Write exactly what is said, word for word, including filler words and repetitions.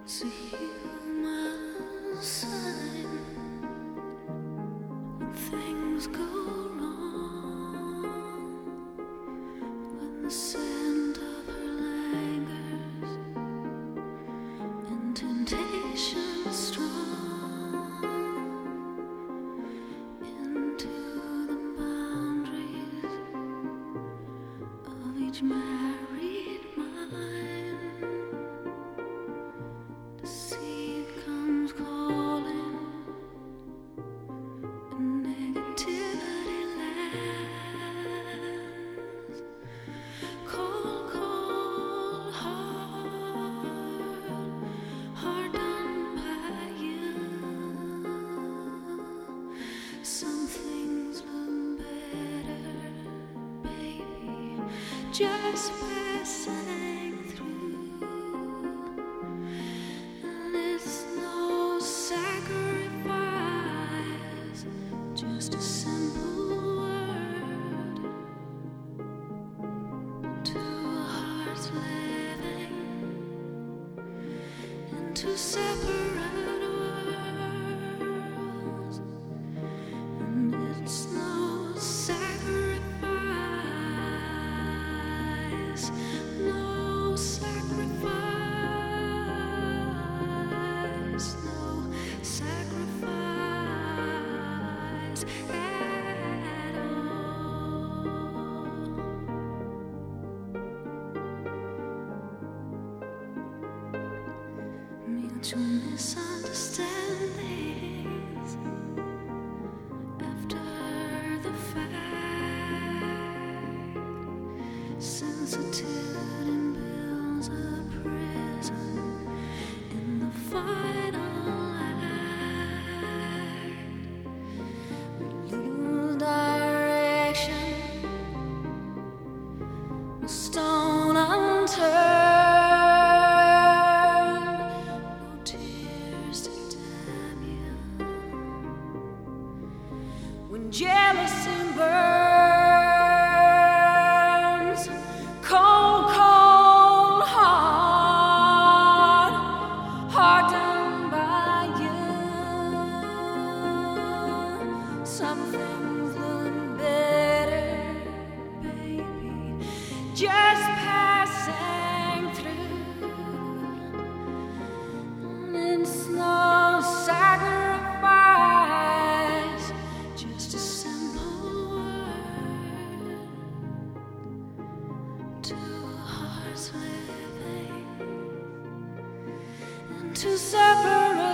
to heal my sign when things go wrong, when the scent of her lingers and temptation strong into the boundaries of each married mind. The seed comes calling, and negativity lands. Cold, cold heart, heart done by you. Some things look better, baby, just passing through. And it's no sacrifice, just a simple word. Two hearts living in two separate worlds. And it's no sacrifice, no sacrifice, no sacrifice at all. Mutual misunderstandings after the fact. Sensitivity builds a prison in the final act. We lose direction, a stone unturned, no tears to damn you. When jealousy burns, cold, cold heart, heart done by you. Some things look better, baby, just passing through. And it's no sacrifice, just a simple word. Two hearts living in two separate